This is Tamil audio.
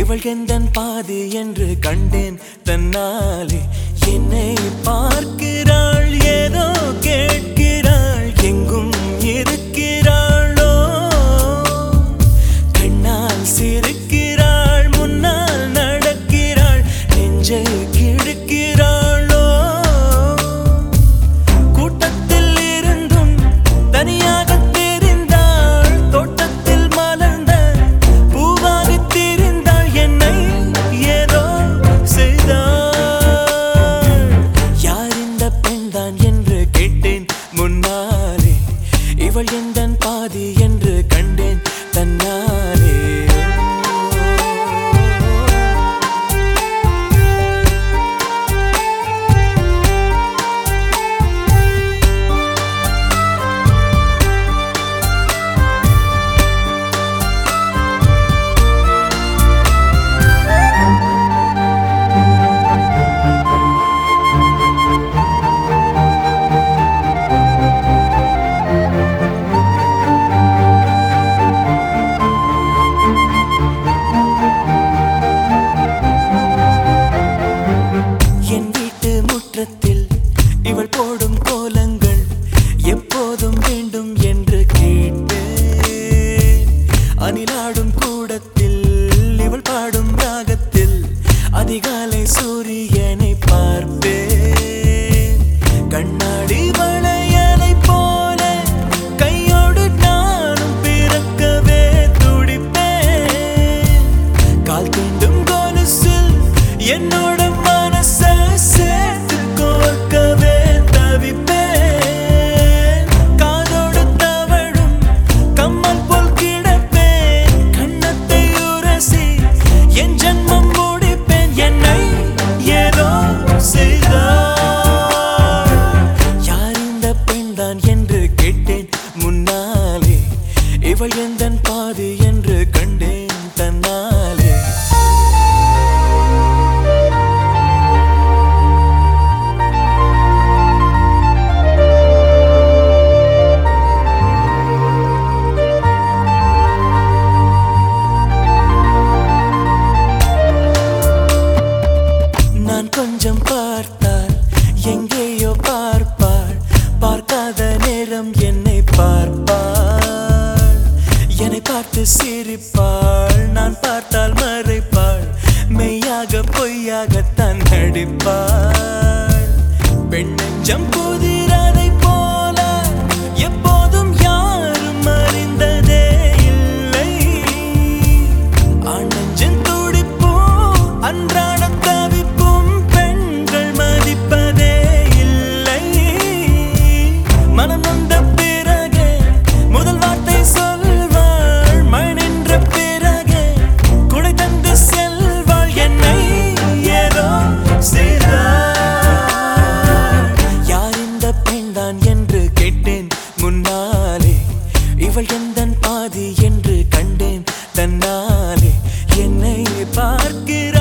இவள் எந்தன் பாதி என்று கண்டேன் தன்னாலே. என்னை பார்க்கிறாள், ஏதோ கேட்கிறாள், எங்கும் இருக்கிறாளோ. கண்ணால் சிரிக்கிறாள், முன்னால் நடக்கிறாள், நெஞ்சை கிழக்கிறாளோ. கூட்டத்தில் இருந்தும் தனியாக தெரிந்தாள், தோட்டத்தில் மலர்ந்த பூவாக தெரிந்தாள், என்னை ஏதோ செய்தாள். யார் இந்த பெண்தான் என்று கேட்டேன் முன்னாலே. இவள் எந்தன் பாதி என்று கண்டேன் தன்னாலே. இவள் போடும் கோலங்கள் எப்போதும் வேண்டும் என்று கேட்டேன். அணிலாடும் கூடத்தில் இவள் பாடும் ராகத்தில் அதிகாலை சூரியனை பார்ப்பேன். கண்ணாடி வளையலை போல கையோடு நானும் பிறக்கவே துடிப்பேன். கால் தீண்டும் கொலுசில் என்னோட மனசை சேர்த்து கோர்க்கவே தவிப்பேன். காதோடு தவழும் கம்மல் போல் கிடப்பேன். கண்ணத்தை உரசி என் ஜன்மம் முடிப்பேன். என்னை ஏதோ செய்தாள். யார் இந்த பெண்தான் என்று கேட்டேன் முன்னாலே. இவள் எந்தன் பாதி என்று கண்டேன் தன்னாலே. கொஞ்சம் பார்த்தால் எங்கேயோ பார்ப்பாள், பார்க்காத நேரம் என்னை பார்ப்பாள். என்னை பார்த்து சிரிப்பாள், நான் பார்த்தால் மறைப்பாள், மெய்யாக பொய்யாகத்தான் நடிப்பாள். பெண் நெஞ்சம் புதிரதை போல எப்போதும் யாரும் அறிந்ததே இல்லை. ஆண் நெஞ்சின் துடிப்போ அன்றாட என்று கேட்டேன் முன்னாலே. இவள் எந்தன் பாதி என்று கண்டேன் தன்னாலே. என்னை பார்க்கிற